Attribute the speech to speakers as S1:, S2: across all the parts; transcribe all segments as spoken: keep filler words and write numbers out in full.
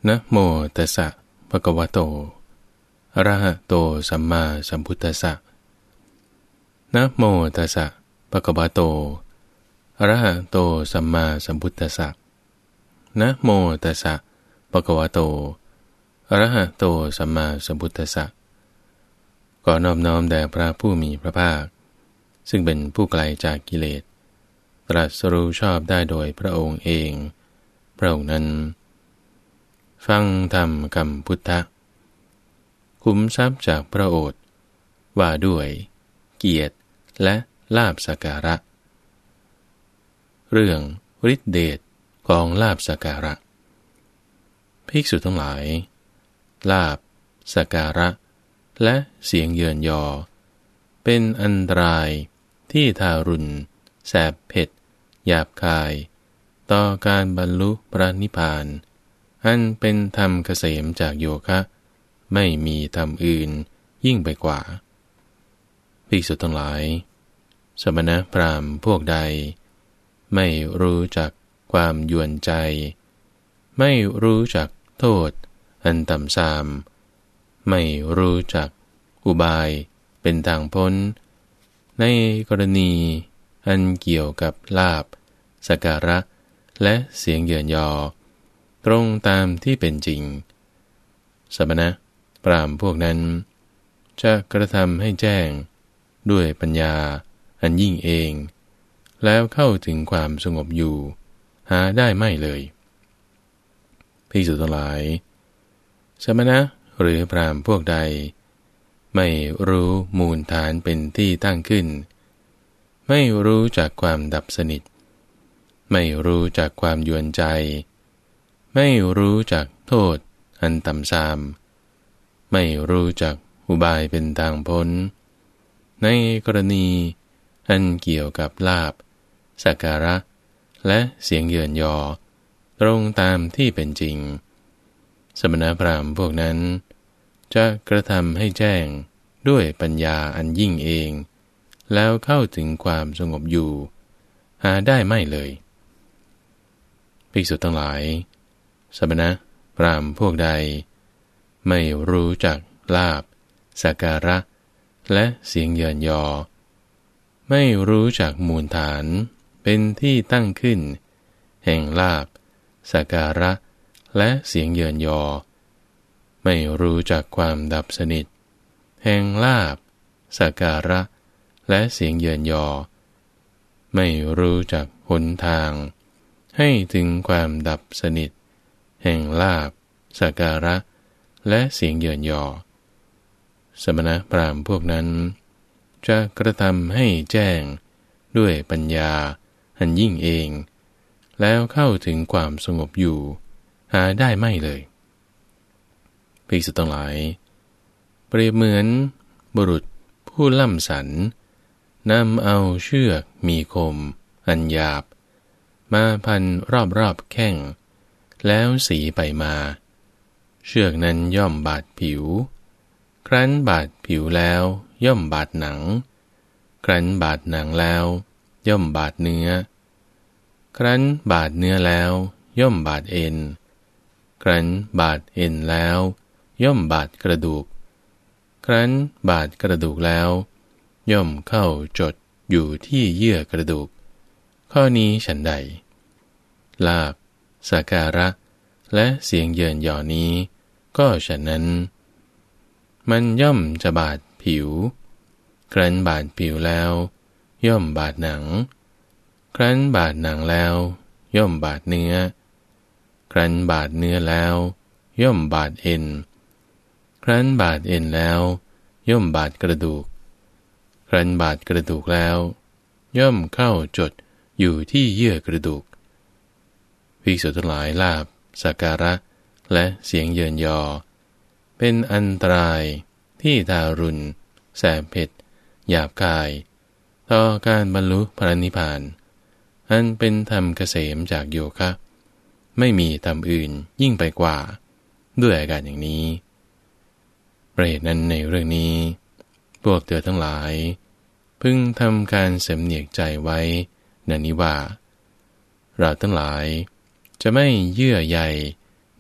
S1: นะโมตัสสะภะคะวะโตอะระหะโตสัมมาสัมพุทธัสสะนะโมตัสสะภะคะวะโตอะระหะโตสัมมาสัมพุทธัสสะนะโมตัสสะภะคะวะโตอะระหะโตสัมมาสัมพุทธัสสะขอนอบน้อมแด่พระผู้มีพระภาคซึ่งเป็นผู้ไกลจากกิเลสตรัสรู้ชอบได้โดยพระองค์เองพระองค์นั้นฟังธรรมคำพุทธะคุ้มทรัพย์จากพระโอษฐ์ว่าด้วยเกียรติและลาภสักการะเรื่องฤทธิเดชของลาภสักการะภิกษุทั้งหลายลาภสักการะและเสียงเยินยอเป็นอันตรายที่ทารุณแสบเผ็ดหยาบคายต่อการบรรลุพระนิพพานอันเป็นธรรมเกษมจากโยคะไม่มีธรรมอื่นยิ่งไปกว่าภิกษุทั้งหลายสมณพราหมณ์พวกใดไม่รู้จักความยวนใจไม่รู้จักโทษอันต่ำทรามไม่รู้จักอุบายเป็นทางพ้นในกรณีอันเกี่ยวกับลาภสักการะและเสียงเยินยอตรงตามที่เป็นจริงสมณพราหมณ์พวกนั้นจะกระทำให้แจ้งด้วยปัญญาอันยิ่งเองแล้วเข้าถึงความสงบอยู่หาได้ไม่เลยภิกษุทั้งหลายสมณะหรือพราหมณ์พวกใดไม่รู้มูลฐานเป็นที่ตั้งขึ้นไม่รู้จักความดับสนิทไม่รู้จักความยวนใจไม่รู้จักโทษอันต่ำทรามไม่รู้จักอุบายเป็นทางพ้นในกรณีอันเกี่ยวกับลาภสักการะและเสียงเยินยอตรงตามที่เป็นจริงสมณพราหมณ์พวกนั้นจะกระทำให้แจ้งด้วยปัญญาอันยิ่งเองแล้วเข้าถึงความสงบอยู่หาได้ไม่เลยภิกษุทั้งหลายสมณพราหมณ์พวกใดไม่รู้จักลาภสักการะและเสียงเยินยอไม่รู้จักมูลฐานเป็นที่ตั้งขึ้นแห่งลาภสักการะและเสียงเยินยอไม่รู้จักความดับสนิทแห่งลาภสักการะและเสียงเยินยอไม่รู้จักหนทางให้ถึงความดับสนิทแห่งลาภสักการะและเสียงเยินยอสมณพราหมณ์พวกนั้นจะกระทำให้แจ้งด้วยปัญญาอันยิ่งเองแล้วเข้าถึงความสงบอยู่หาได้ไม่เลยภิกษุทั้งหลายเปรียบเหมือนบุรุษผู้ล่ำสันนำเอาเชือกมีคมอันหยาบมาพันรอบๆแข้งแล้วสีไปมาเชือกนั้นย่อมบาดผิวครั้นบาดผิวแล้วย่อมบาดหนังครั้นบาดหนังแล้วย่อมบาดเนื้อครั้นบาดเนื้อแล้วย่อมบาดเอ็นครั้นบาดเอ็นแล้วย่อมบาดกระดูกครั้นบาดกระดูกแล้วย่อมเข้าจดอยู่ที่เยื่อกระดูกข้อนี้ฉันใดลาภสักการะและเสียงเยินยอนี้ก็ฉะนั้นมันย่อมจะบาดผิวครั้นบาดผิวแล้วย่อมบาดหนังครั้นบาดหนังแล้วย่อมบาดเนื้อครั้นบาดเนื้อแล้วย่อมบาดเอ็นครั้นบาดเอ็นแล้วย่อมบาดกระดูกครั้นบาดกระดูกแล้วย่อมเข้าจดอยู่ที่เยื่อกระดูกภิกษุทั้งหลายลาภสักการะและเสียงเยินยอเป็นอันตรายที่ทารุณแสบเผ็ดหยาบคายต่อการบรรลุพระนิพพานอันเป็นธรรมเกษมจากโยคะไม่มีธรรมอื่นยิ่งไปกว่าด้วยอาการอย่างนี้ประเหตุนั้นในเรื่องนี้พวกเธอทั้งหลายพึงทำการสำเนียกใจไว้ดังนี้ว่าเราทั้งหลายจะไม่เยื่อใย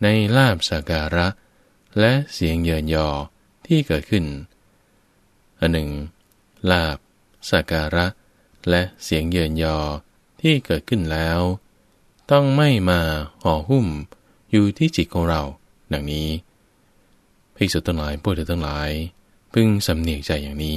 S1: ในลาภสักการะและเสียงเยินยอที่เกิดขึ้นอันหนึ่งลาภสักการะและเสียงเยินยอที่เกิดขึ้นแล้วต้องไม่มาห่อหุ้มอยู่ที่จิตของเราดังนี้ภิกษุทั้งหลายพวกเธอทั้งหลายพึงสำเนียกใจอย่างนี้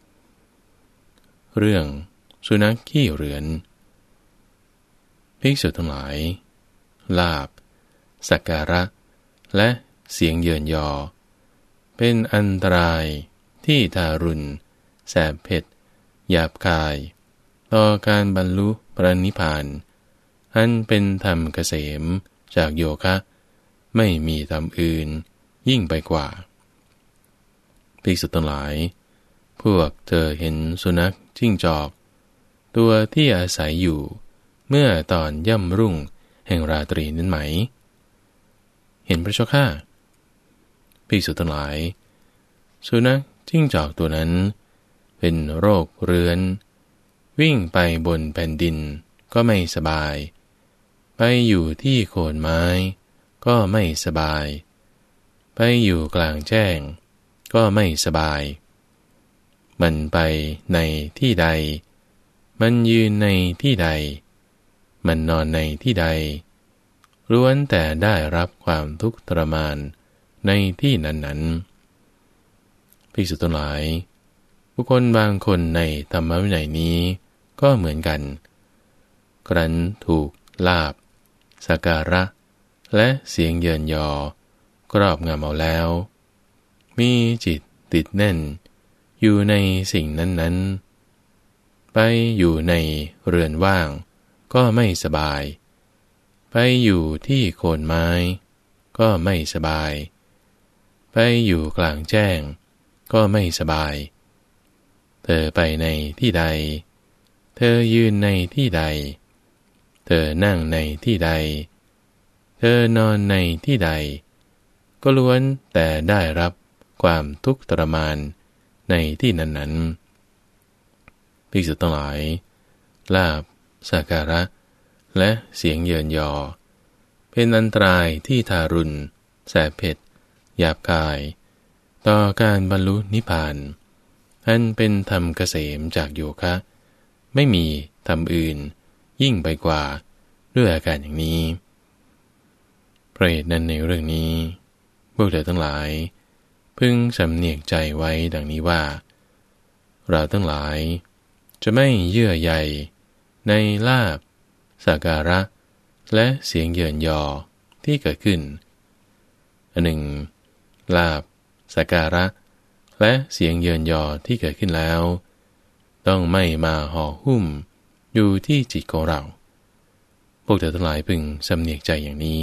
S1: เรื่องสุนัขขี้เรือนภิกษุทั้งหลายลาภสักการะและเสียงเยินยอเป็นอันตรายที่ทารุณแสบเผ็ดหยาบคายต่อการบรรลุพระนิพพานอันเป็นธรรมเกษมจากโยคะไม่มีธรรมอื่นยิ่งไปกว่าภิกษุทั้งหลายพวกเธอเห็นสุนัขจิ้งจอกตัวที่อาศัยอยู่เมื่อตอนย่ำรุ่งแห่งราตรีนั้นไหมเห็นพระเจ้าข้าภิกษุทั้งหลายสุนัขจิ้งจอกตัวนั้นเป็นโรคเรื้อนวิ่งไปบนแผ่นดินก็ไม่สบายไปอยู่ที่โคนไม้ก็ไม่สบายไปอยู่กลางแจ้งก็ไม่สบายมันไปในที่ใดมันยืนในที่ใดมันนอนในที่ใดล้วนแต่ได้รับความทุกข์ทรมานในที่นั้นๆภิกษุทั้งหลายบุคคลบางคนในธรรมวินัยนี้ก็เหมือนกันครั้นถูกลาภสักการะและเสียงเยินยอกรอบงำเอาแล้วมีจิตติดแน่นอยู่ในสิ่งนั้นๆไปอยู่ในเรือนว่างก็ไม่สบายไปอยู่ที่โคนไม้ก็ไม่สบายไปอยู่กลางแจ้งก็ไม่สบายเธอไปในที่ใดเธอยืนในที่ใดเธอนั่งในที่ใดเธอนอนในที่ใดก็ล้วนแต่ได้รับความทุกข์ทรมานในที่นั้นๆภิกษุทั้งหลายลาภสักการะและเสียงเยินยอเป็นอันตรายที่ทารุณแสบเผ็ดหยาบคายต่อการบรรลุนิพพานอันเป็นธรรมเกษมจากโยคะไม่มีธรรมอื่นยิ่งไปกว่าด้วยอาการอย่างนี้เพราะเหตุนั้นในเรื่องนี้พวกเธอทั้งหลายพึงสำเนียกใจไว้ดังนี้ว่าเราทั้งหลายจะไม่เยื่อใยในลาภสักการะและเสียงเยินยอที่เกิดขึ้นอันหนึ่งลาภสักการะและเสียงเยินยอที่เกิดขึ้นแล้วต้องไม่มาห่อหุ้มอยู่ที่จิตของเราพวกเธอทั้งหลายพึงสำเนียกใจอย่างนี้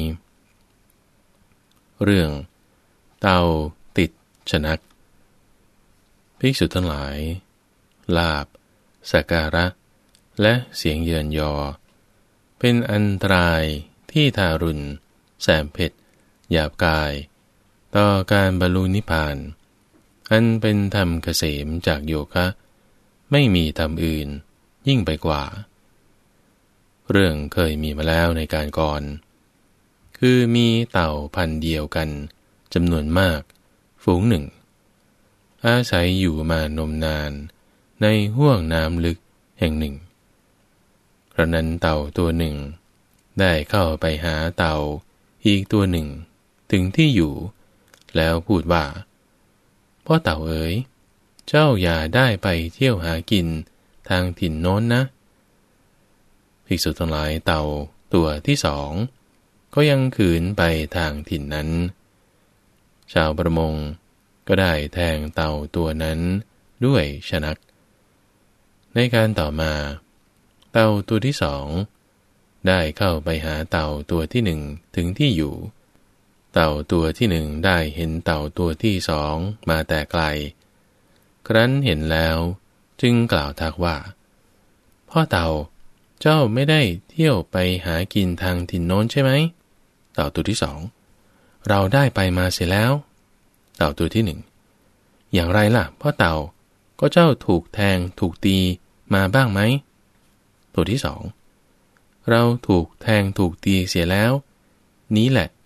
S1: เรื่องเต่าติดชนักภิกษุทั้งหลายลาภสักการะและเสียงเยินยอเป็นอันตรายที่ทารุณแสบเผ็ดหยาบกายต่อการบรรลุนิพพานอันเป็นธรรมเกษมจากโยคะไม่มีธรรมอื่นยิ่งไปกว่าเรื่องเคยมีมาแล้วในการก่อนคือมีเต่าพันธุ์เดียวกันจำนวนมากฝูงหนึ่งอาศัยอยู่มานมนานในห้วงน้ำลึกแห่งหนึ่งกระนั้นเต่าตัวหนึ่งได้เข้าไปหาเต่าอีกตัวหนึ่งถึงที่อยู่แล้วพูดว่าพ่อเต่าเอ๋ยเจ้าอย่าได้ไปเที่ยวหากินทางถิ่นโน้นนะภิกษุทั้งหลายเต่าตัวที่สองก็ยังขืนไปทางถิ่นนั้นชาวประมงก็ได้แทงเต่าตัวนั้นด้วยชนักในการต่อมาเต่าตัวที่สองได้เข้าไปหาเต่าตัวที่หนึ่งถึงที่อยู่เต่าตัวที่หนึ่งได้เห็นเต่าตัวที่สองมาแต่ไกลครั้นเห็นแล้วจึงกล่าวทักว่าพ่อเต่าเจ้าไม่ได้เที่ยวไปหากินทางถิ่นโน้นใช่ไหมเต่าตัวที่สองเราได้ไปมาเสียแล้วเต่าตัวที่หนึ่งอย่างไรล่ะพ่อเต่าก็เจ้าถูกแทงถูกตีมาบ้างไหมตัวที่สองเราถูกแทงถูกตีเสียแล้วนี้แหละคื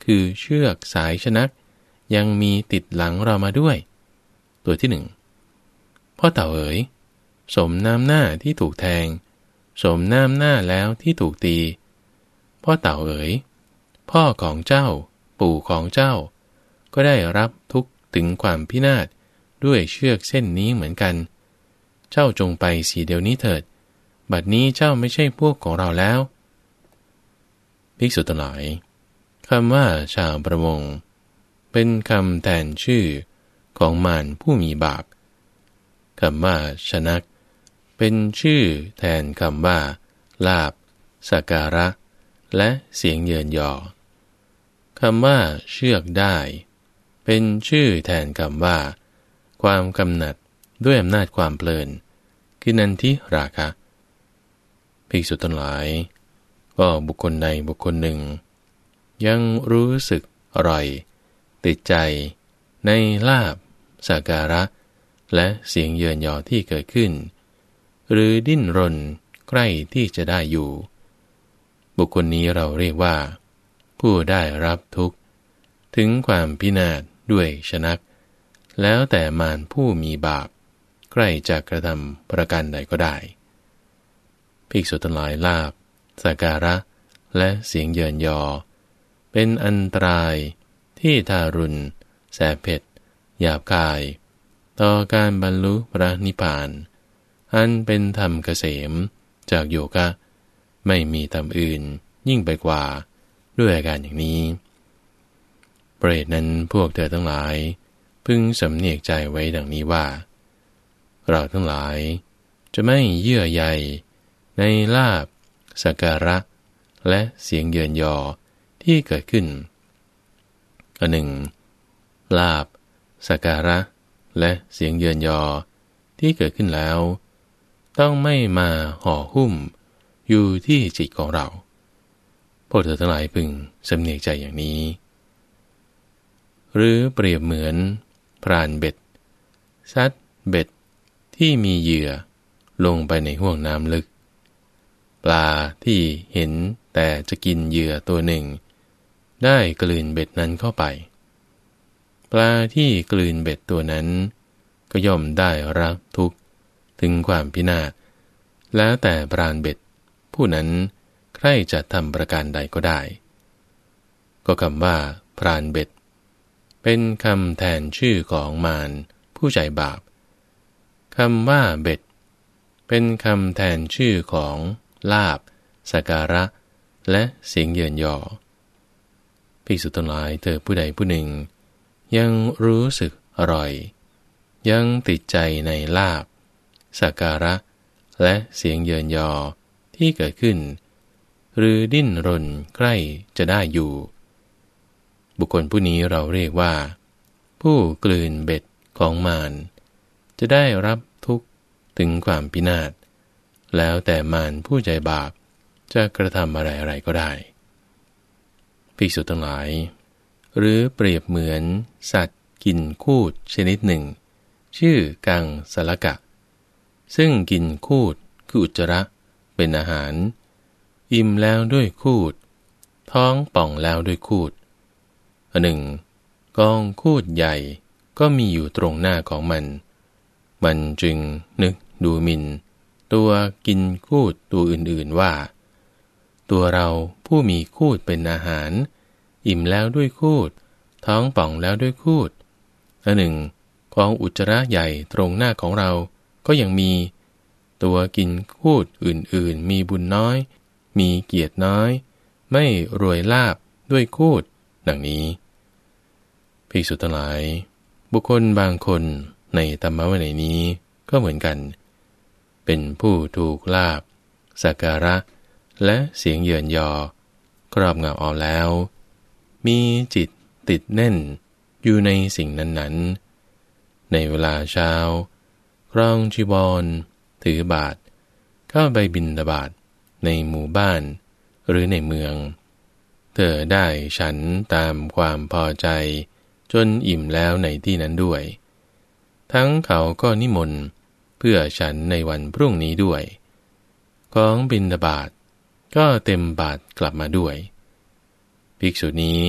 S1: คือเชือกสายชนักยังมีติดหลังเรามาด้วยตัวที่หนึ่งพ่อเต่าเอ๋ยสมน้ำหน้าที่ถูกแทงสมน้ำหน้าแล้วที่ถูกตีพ่อเต่าเอ๋ยพ่อของเจ้าปู่ของเจ้าก็ได้รับทุกข์ถึงความพินาศด้วยเชือกเส้นนี้เหมือนกันเจ้าจงไปเสียเดี๋ยวนี้เถิดบัดนี้เจ้าไม่ใช่พวกของเราแล้วภิกษุทั้งหลายคำว่าชาวประมงเป็นคำแทนชื่อของมารผู้มีบาปคำว่าชนักเป็นชื่อแทนคำว่าลาภสักการะและเสียงเยินยอคำว่าเชือกได้เป็นชื่อแทนคำว่าความกำหนัดด้วยอำนาจความเพลินคือนันทิราคะภิกษุทั้งหลายก็บุคคลใดบุคคลหนึ่งยังรู้สึกอร่อยติดใจในลาภสักการะและเสียงเยินยอที่เกิดขึ้นหรือดิ้นรนใกล้ที่จะได้อยู่บุคคลนี้เราเรียกว่าผู้ได้รับทุกข์ถึงความพินาศด้วยชนักแล้วแต่มารผู้มีบาปใกล้จะกระทำประการใดก็ได้ภิกษุทั้งหลายลาภสักการะและเสียงเยินยอเป็นอันตรายที่ทารุณแสบเผ็ดหยาบคายต่อการบรรลุพระนิพพานอันเป็นธรรมเกษมจากโยคะไม่มีธรรมอื่นยิ่งไปกว่าด้วยอาการอย่างนี้เปรตนั้นพวกเธอทั้งหลายพึงสำเนียกใจไว้ดังนี้ว่าเราทั้งหลายจะไม่เยื่อใยในลาภสักการะและเสียงเยินยอที่เกิดขึ้นอันหนึ่งลาภสักการะและเสียงเยินยอที่เกิดขึ้นแล้วต้องไม่มาห่อหุ้มอยู่ที่จิตของเราพวกเธอทั้งหลายพึงสำเนียกใจอย่างนี้หรือเปรียบเหมือนพรานเบ็ดซัดเบ็ดที่มีเหยื่อลงไปในห้วงน้ำลึกปลาที่เห็นแต่จะกินเหยื่อตัวหนึ่งได้กลืนเบ็ดนั้นเข้าไปปลาที่กลืนเบ็ดตัวนั้นก็ย่อมได้รับทุกข์ถึงความพินาศแล้วแต่พรานเบ็ดผู้นั้นใครจะทำประการใดก็ได้ก็คำว่าพรานเบ็ดเป็นคำแทนชื่อของมารผู้ใจบาปคำว่าเบ็ดเป็นคำแทนชื่อของลาภสักการะและเสียงเยินยอภิกษุทั้งหลายเธอผู้ใดผู้หนึ่งยังรู้สึกอร่อยยังติดใจในลาภสักการะและเสียงเยินยอที่เกิดขึ้นหรือดิ้นรนใกล้จะได้อยู่บุคคลผู้นี้เราเรียกว่าผู้กลืนเบ็ดของมารจะได้รับทุกข์ถึงความพินาศแล้วแต่มารผู้ใจบาปจะกระทำอะไรอะไรก็ได้ภิกษุทั้งหลายหรือเปรียบเหมือนสัตว์กินคูดชนิดหนึ่งชื่อกังสลกะซึ่งกินคูดคืออุจจาระเป็นอาหารอิ่มแล้วด้วยคูดท้องป่องแล้วด้วยคูดอันหนึ่งกองคูดใหญ่ก็มีอยู่ตรงหน้าของมันมันจึงนึกดูหมิ่นตัวกินคูดตัวอื่นๆว่าตัวเราผู้มีคูดเป็นอาหารอิ่มแล้วด้วยคูดท้องป่องแล้วด้วยคูดอันหนึ่งกองอุจจาระใหญ่ตรงหน้าของเราก็ยังมีตัวกินคูดอื่นๆมีบุญน้อยมีเกียรติน้อยไม่รวยลาภด้วยคูดดังนี้ภิกษุทั้งหลายบุคคลบางคนในธรรมวินัยนี้ก็เหมือนกันเป็นผู้ถูกลาภสักการะและเสียงเยินยอครอบงำเอาแล้วมีจิตติดแน่นอยู่ในสิ่งนั้นๆในเวลาเช้าครองจีวรถือบาตรเข้าไปบิณฑบาตในหมู่บ้านหรือในเมืองเธอได้ฉันตามความพอใจจนอิ่มแล้วในที่นั้นด้วยทั้งเขาก็นิมนต์เพื่อฉันในวันพรุ่งนี้ด้วยของบิณฑบาตก็เต็มบาตรกลับมาด้วยภิกษุนี้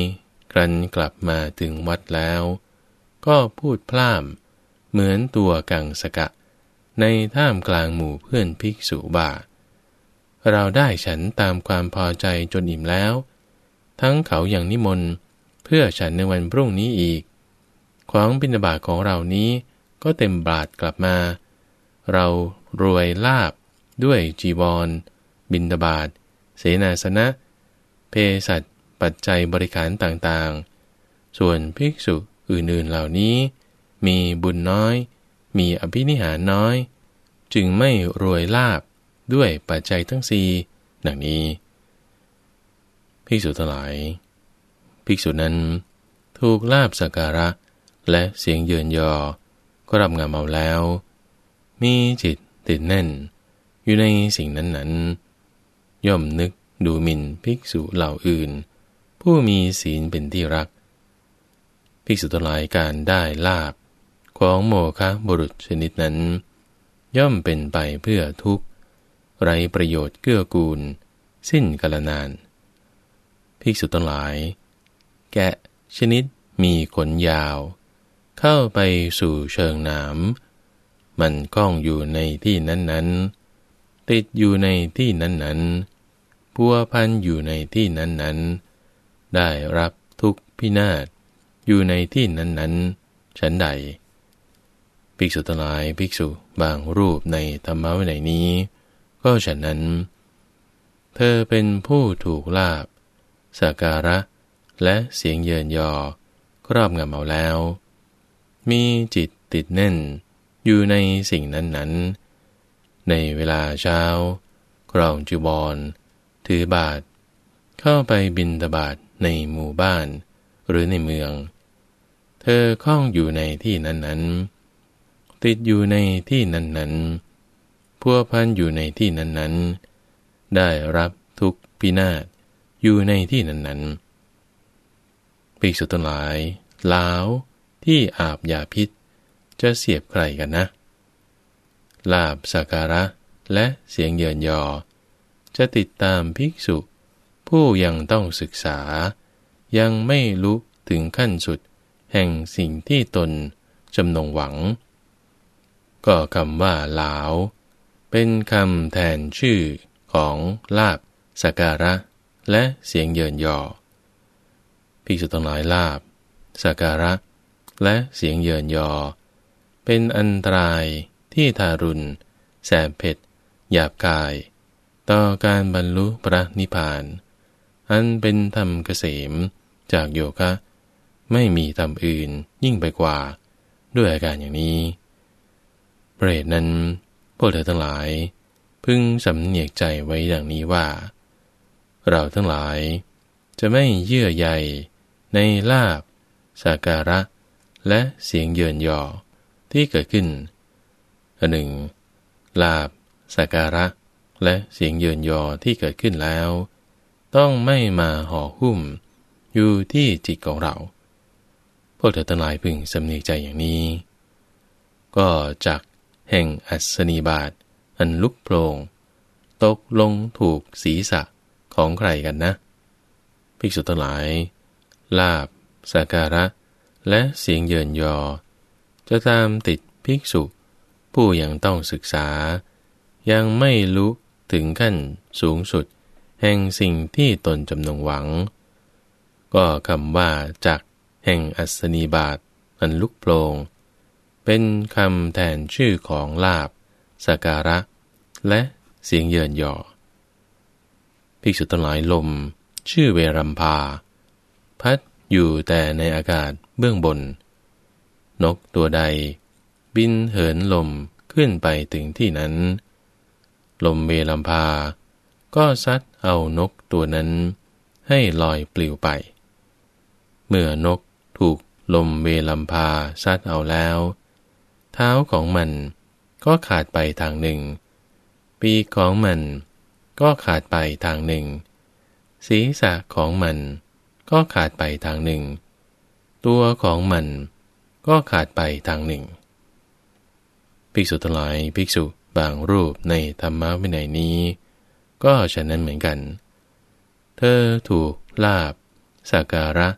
S1: ครั้นกลับมาถึงวัดแล้วก็พูดพล่ามเหมือนตัวกังสกะในท่ามกลางหมู่เพื่อนภิกษุบ่าเราได้ฉันตามความพอใจจนอิ่มแล้วทั้งเขาอย่างนิมนต์เพื่อฉันในวันพรุ่งนี้อีกของบิณฑบาตของเรานี้ก็เต็มบาทกลับมาเรารวยลาภด้วยจีวรบิณฑบาตเสนาสนะเภสัชปัจจัยบริการต่างๆส่วนภิกษุอื่นๆเหล่านี้มีบุญน้อยมีอภินิหารน้อยจึงไม่รวยลาภด้วยปัจจัยทั้งสี่ดังนี้ภิกษุทั้งหลายภิกษุนั้นถูกลาภสักการะและเสียงเยินยอก็รับงำเอาแล้วมีจิตติดแน่นอยู่ในสิ่งนั้นๆย่อมนึกดูหมิ่นภิกษุเหล่าอื่นผู้มีศีลเป็นที่รักภิกษุทั้งหลายการได้ลาภของโมฆะบุรุษชนิดนั้นย่อมเป็นไปเพื่อทุกข์ไร้ประโยชน์เกื้อกูลสิ้นกาลนานภิกษุทั้งหลายแกะชนิดมีขนยาวเข้าไปสู่เชิงหนามมันก้องอยู่ในที่นั้นๆติดอยู่ในที่นั้นๆพัวพันอยู่ในที่นั้นๆได้รับทุกข์พินาศอยู่ในที่นั้นๆฉันใดภิกษุทั้งหลายภิกษุบางรูปในธรรมวินัยนี้ก็ฉะนั้นเธอเป็นผู้ถูกลาภสักการะและเสียงเยินยอครอบงำเอาแล้วมีจิตติดแน่นอยู่ในสิ่งนั้นๆในเวลาเช้าครองจีวรถือบาตรเข้าไปบิณฑบาตในหมู่บ้านหรือในเมืองเธอคล้องอยู่ในที่นั้นๆติดอยู่ในที่นั้นๆพัวพันอยู่ในที่นั้นๆได้รับทุกข์พินาศอยู่ในที่นั้นๆภิกษุทั้งหลายลาวที่อาบยาพิษจะเสียบใครกันนะลาภสักการะและเสียงเยินยอจะติดตามภิกษุผู้ยังต้องศึกษายังไม่รู้ถึงขั้นสุดแห่งสิ่งที่ตนจำนงหวังก็คำว่าลาวเป็นคำแทนชื่อของลาภสักการะและเสียงเยินยอภิกษุทั้งหลายลาภสักการะและเสียงเยินยอเป็นอันตรายที่ทารุณแสบเผ็ดหยาบกายต่อการบรรลุพระนิพพานอันเป็นธรรมเกษมจากโยคะไม่มีธรรมอื่นยิ่งไปกว่าด้วยอาการอย่างนี้เพราะเหตุนั้นพวกเธอทั้งหลายพึงสำเนียกใจไว้อย่างนี้ว่าเราทั้งหลายจะไม่เยื่อใยในลาภสักการะและเสียงเยินยอที่เกิดขึ้นอันหนึ่งลาภสักการะและเสียงเยินยอที่เกิดขึ้นแล้วต้องไม่มาห่อหุ้มอยู่ที่จิตของเราพวกเธอทั้งหลายพึงสำเนียกใจอย่างนี้ก็จากแห่งอัศนีบาทอันลุกโพลงตกลงถูกศีรษะของใครกันนะภิกษุทั้งหลายลาภสักการะและเสียงเยินยอจะตามติดภิกษุผู้ยังต้องศึกษายังไม่รู้ถึงขั้นสูงสุดแห่งสิ่งที่ตนจำนงหวังก็คำว่าจักแห่งอัศนีบาทอันลุกโพลงเป็นคำแทนชื่อของลาภสักการะและเสียงเยินยอภิกษุทั้งหลายลมชื่อเวรัมภาพัดอยู่แต่ในอากาศเบื้องบนนกตัวใดบินเหินลมขึ้นไปถึงที่นั้นลมเวรัมภาก็ซัดเอานกตัวนั้นให้ลอยปลิวไปเมื่อนกถูกลมเวรัมภาซัดเอาแล้วเท้าของมันก็ขาดไปทางหนึ่งปีกของมันก็ขาดไปทางหนึ่งศีรษะของมันก็ขาดไปทางหนึ่งตัวของมันก็ขาดไปทางหนึ่งภิกษุทั้งหลายภิกษุบางรูปในธรรมวินัยนี้ก็ฉะนั้นเหมือนกันเธอถูกลาภสักการะ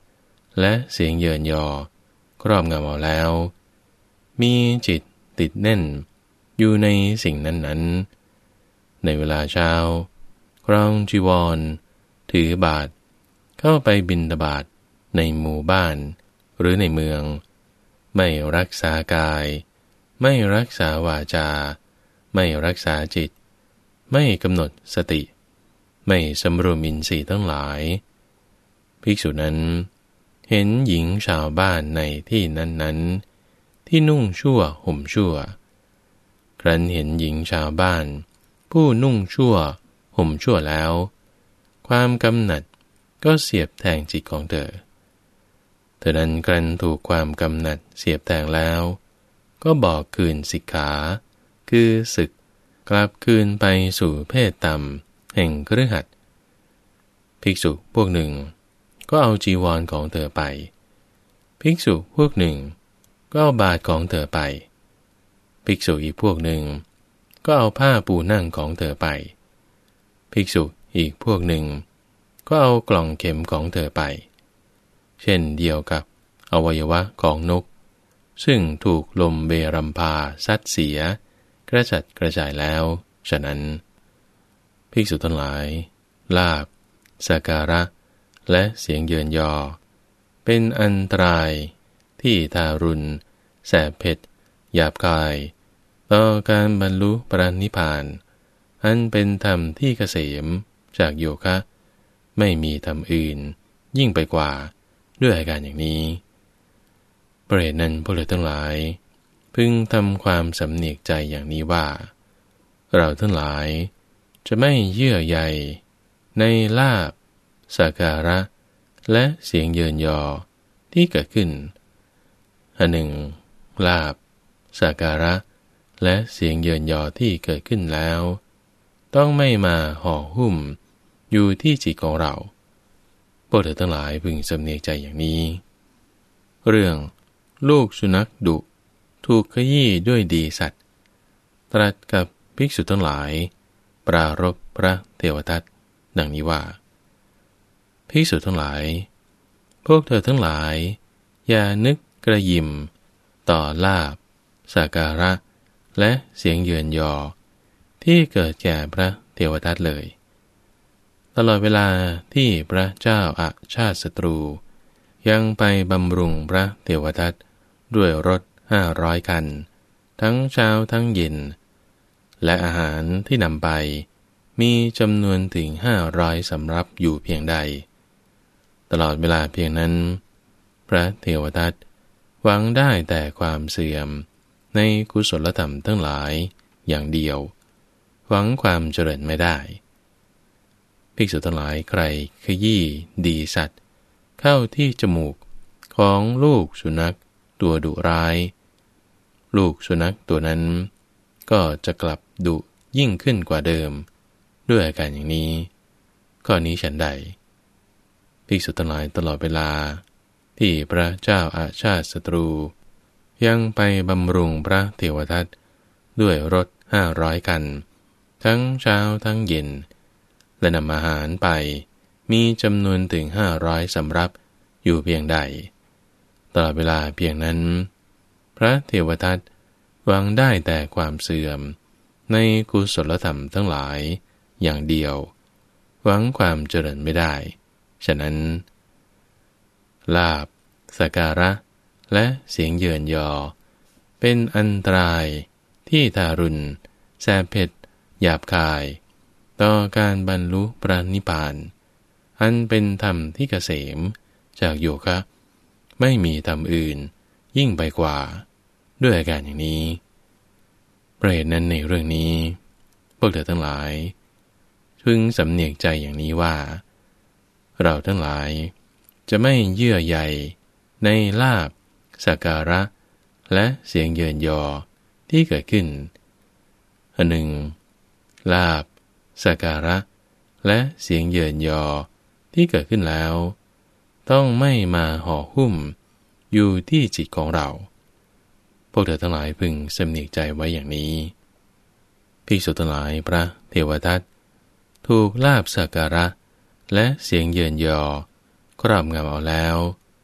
S1: และเสียงเยินยอครอบงำเอาแล้วมีจิตติดแน่นอยู่ในสิ่งนั้นๆในเวลาเช้าครองจีวรถือบาตรเข้าไปบิณฑบาตในหมู่บ้านหรือในเมืองไม่รักษากายไม่รักษาวาจาไม่รักษาจิตไม่กำหนดสติไม่สำรวมอินทรีย์ทั้งหลายภิกษุนั้นเห็นหญิงชาวบ้านในที่นั้นๆที่นุ่งชั่วห่มชั่วครั้นเห็นหญิงชาวบ้านผู้นุ่งชั่วห่มชั่วแล้วความกำหนัดก็เสียบแทงจิตของเธอเธอนั้นครั้นถูกความกำหนัดเสียบแทงแล้วก็บอกคืนสิกขาคือสึกกลับคืนไปสู่เพศต่ำแห่งคฤหัสถ์ภิกษุพวกหนึ่งก็เอาจีวรของเธอไปภิกษุพวกหนึ่งก็เอาบาตรของเธอไปภิกษุอีกพวกหนึ่งก็เอาผ้าปูนั่งของเธอไปภิกษุอีกพวกหนึ่งก็เอากล่องเข็มของเธอไปเช่นเดียวกับอวัยวะของนกซึ่งถูกลมเบรัมพาซัดเสียกระจัดกระจายแล้วฉะนั้นภิกษุทั้งหลายลาภสักการะและเสียงเยินยอเป็นอันตรายที่ทารุณแสบเผ็ดหยาบกายต่อการบรรลุปรินิพพานอันเป็นธรรมที่เกษมจากโยคะไม่มีธรรมอื่นยิ่งไปกว่าด้วยอาการอย่างนี้เพราะเหตุนั้นพวกเราทั้งหลายพึงทำความสำเนียกใจอย่างนี้ว่าเราทั้งหลายจะไม่เยื่อใยในลาภสักการะและเสียงเยินยอที่เกิดขึ้นอันหนึ่งลาภสักการะและเสียงเยินยอที่เกิดขึ้นแล้วต้องไม่มาห่อหุ้มอยู่ที่จิตของเราพวกเธอทั้งหลายพึงสำเนียกใจอย่างนี้เรื่องลูกสุนัขดุถูกขยี้ด้วยดีสัตว์ตรัสกับภิกษุทั้งหลายปรารภพระเทวทัตดังนี้ว่าภิกษุทั้งหลายพวกเธอทั้งหลายอย่านึกกระยิมต่อลาภสักการะและเสียงเยินยอที่เกิดแก่พระเทวทัตเลยตลอดเวลาที่พระเจ้าอาชาติศัตรูยังไปบำรุงพระเทวทัตด้วยรถห้าร้อยคันทั้งเช้าทั้งเย็นและอาหารที่นำไปมีจำนวนถึงห้าร้อยสำรับอยู่เพียงใดตลอดเวลาเพียงนั้นพระเทวทัตหวังได้แต่ความเสื่อมในกุศลธรรมทั้งหลายอย่างเดียวหวังความเจริญไม่ได้ภิกษุทั้งหลายใครขยี้ดีสัตว์เข้าที่จมูกของลูกสุนัขตัวดุร้ายลูกสุนัขตัวนั้นก็จะกลับดุยิ่งขึ้นกว่าเดิมด้วยอาการอย่างนี้ข้อนี้ฉันใดภิกษุทั้งหลายตลอดเวลาที่พระเจ้าอาชาติศัตรูยังไปบำรุงพระเทวทัตด้วยรถห้าร้อยคันทั้งเช้าทั้งเย็นและนำอาหารไปมีจำนวนถึงห้าร้อยสำรับอยู่เพียงใดตลอดเวลาเพียงนั้นพระเทวทัตหวังได้แต่ความเสื่อมในกุศลธรรมทั้งหลายอย่างเดียวหวังความเจริญไม่ได้ฉะนั้นลาภสักการะและเสียงเยินยอเป็นอันตรายที่ทารุณแสบเผ็ดหยาบคายต่อการบรรลุพระนิพพานอันเป็นธรรมที่เกษมจากโยคะไม่มีธรรมอื่นยิ่งไปกว่าด้วยอาการอย่างนี้เพราะเหตุนั้นในเรื่องนี้พวกเธอทั้งหลายพึงสำเนียกใจอย่างนี้ว่าเราทั้งหลายจะไม่เยื่อใยในลาภสักการะและเสียงเยินยอที่เกิดขึ้นอันหนึ่งลาภสักการะและเสียงเยินยอที่เกิดขึ้นแล้วต้องไม่มาห่อหุ้มอยู่ที่จิตของเราพวกเธอทั้งหลายพึงสำเนียกใจไว้อย่างนี้ภิกษุทั้งหลายพระเทวทัตถูกลาภสักการะและเสียงเยินยอครอบงำเอาแล้ว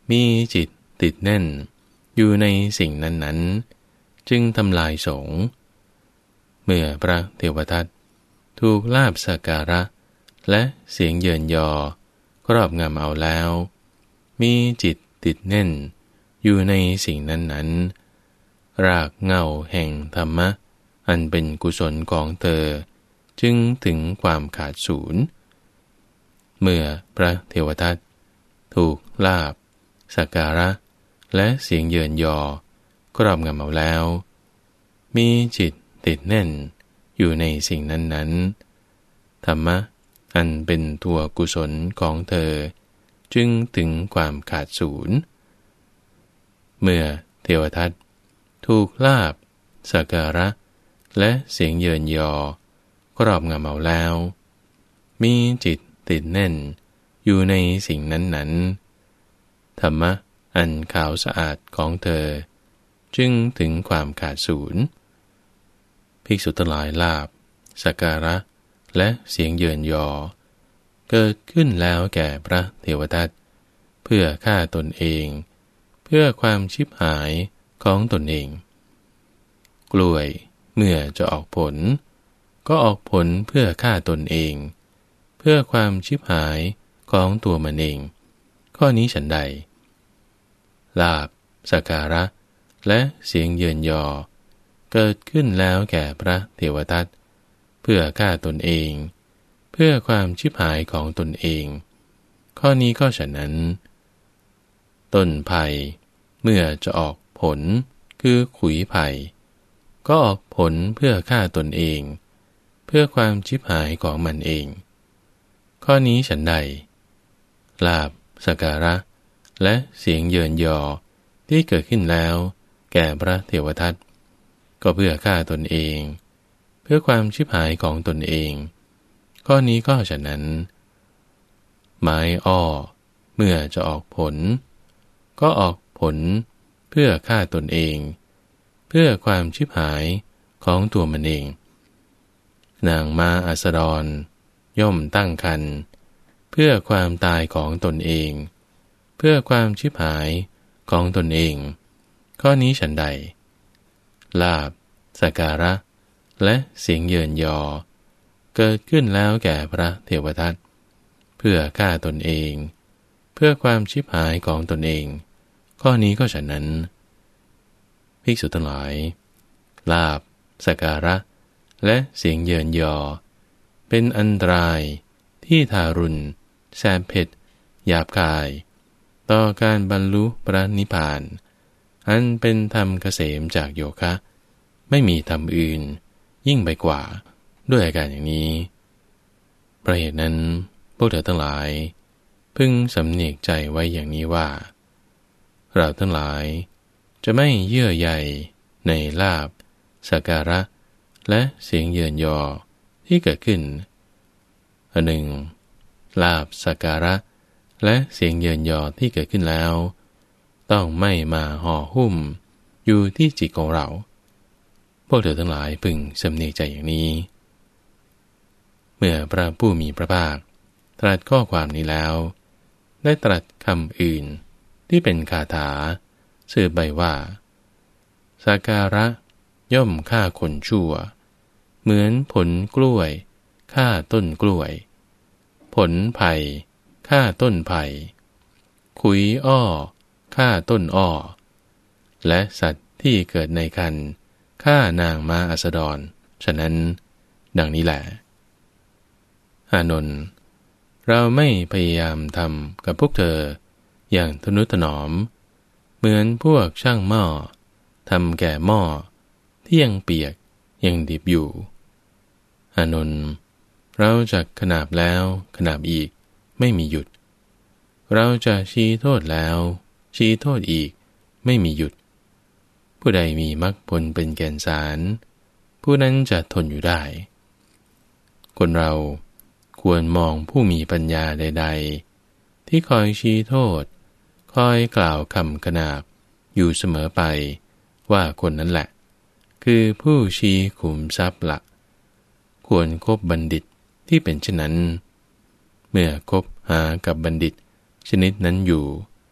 S1: มีจิตติดแน่นอยู่ในสิ่งนั้นๆจึงทำลายสงฆ์เมื่อพระเทวทัตถูกลาภสักการะและเสียงเยินยอครอบงำเอาแล้วมีจิตติดแน่นอยู่ในสิ่งนั้นๆรากเหง้าแห่งธรรมะอันเป็นกุศลของเธอจึงถึงความขาดสูญเมื่อพระเทวทัตถูกลาภสักการะและเสียงเยินยอครอบงำเอาแล้วมีจิตติดแน่นอยู่ในสิ่งนั้นๆธรรมะอันเป็นตัวกุศลของเธอจึงถึงความขาดสูญเมื่อเทวทัตถูกลาภสักการะและเสียงเยินยอครอบงำเอาแล้วมีจิตติดแน่นอยู่ในสิ่งนั้นๆธรรมะอันขาวสะอาดของเธอจึงถึงความขาดสูญภิกษุทั้งหลายลาภสักการะและเสียงเยินยอเกิดขึ้นแล้วแก่พระเทวทัตเพื่อฆ่าตนเองเพื่อความชิบหายของตนเองกล้วยเมื่อจะออกผลก็ออกผลเพื่อฆ่าตนเองเพื่อความชิบหายของตัวมันเองข้อนี้ฉันใดลาภสักการะและเสียงเยินยอเกิดขึ้นแล้วแก่พระเทวทัตเพื่อฆ่าตนเองเพื่อความชิบหายของตนเองข้อนี้ก็ฉะนั้นต้นไผ่เมื่อจะออกผลคือขุยไผ่ก็ออกผลเพื่อฆ่าตนเองเพื่อความชิบหายของมันเองข้อนี้ฉันใดลาภสักการะและเสียงเยินยอที่เกิดขึ้นแล้วแก่พระเทวทัตก็เพื่อฆ่าตนเองเพื่อความชิบหายของตนเองข้อนี้ก็ฉะนั้นไม้อ้อเมื่อจะออกผลก็ออกผลเพื่อฆ่าตนเองเพื่อความชิบหายของตัวมันเองนางม้าอัสดรย่อมตั้งครรภ์เพื่อความตายของตนเองเพื่อความชิบหายของตนเองข้อนี้ฉันใดลาภสักการะและเสียงเยินยอเกิดขึ้นแล้วแก่พระเทวทัตเพื่อฆ่าตนเองเพื่อความชิบหายของตนเองข้อนี้ก็ฉะนั้นภิกษุทั้งหลายลาภสักการะและเสียงเยินยอเป็นอันตรายที่ทารุณแสบเผ็ดหยาบคายต่อการบรรลุพระนิพพานอันเป็นธรรมเกษมจากโยคะไม่มีธรรมอื่นยิ่งไปกว่าด้วยอาการอย่างนี้เพราะเหตุนั้นพวกเธอทั้งหลายพึงสำเนียกใจไว้อย่างนี้ว่าเราทั้งหลายจะไม่เยื่อใยในลาภสักการะและเสียงเยินยอที่เกิดขึ้นอันหนึ่งลาภสักการะและเสียงเยินยอที่เกิดขึ้นแล้วต้องไม่มาห่อหุ้มอยู่ที่จิตของเราพวกเธอทั้งหลายพึงสำเนียกใจอย่างนี้เมื่อพระผู้มีพระภาคตรัสข้อความนี้แล้วได้ตรัสคำอื่นที่เป็นคาถาสืบไปว่าสักการะย่อมฆ่าคนชั่วเหมือนผลกล้วยฆ่าต้นกล้วยผลไผ่ฆ่าต้นไผ่ขุยอ้อฆ่าต้นอ้อและสัตว์ที่เกิดในครรภ์ฆ่านางม้าอัสดรฉะนั้นดังนี้แหละอานนท์เราไม่พยายามทำกับพวกเธออย่างทนุถนอมเหมือนพวกช่างหม้อทำแก่หม้อที่ยังเปียกยังดิบอยู่อานนท์เราจะขนาบแล้วขนาบอีกไม่มีหยุดเราจะชี้โทษแล้วชี้โทษอีกไม่มีหยุดผู้ใดมีมรรคผลเป็นแก่นสารผู้นั้นจะทนอยู่ได้คนเราควรมองผู้มีปัญญาใดๆที่คอยชี้โทษคอยกล่าวคำขนาบอยู่เสมอไปว่าคนนั้นแหละคือผู้ชี้ขุมทรัพย์ละควรคบบัณฑิตที่เป็นเช่นนั้นเมื่อคบหากับบัณฑิตชนิดนั้นอยู่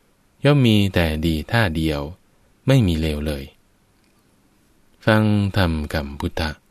S1: ย่อมมีแต่ดีท่าเดียวไม่มีเลวเลยฟังธรรมคำพุทธ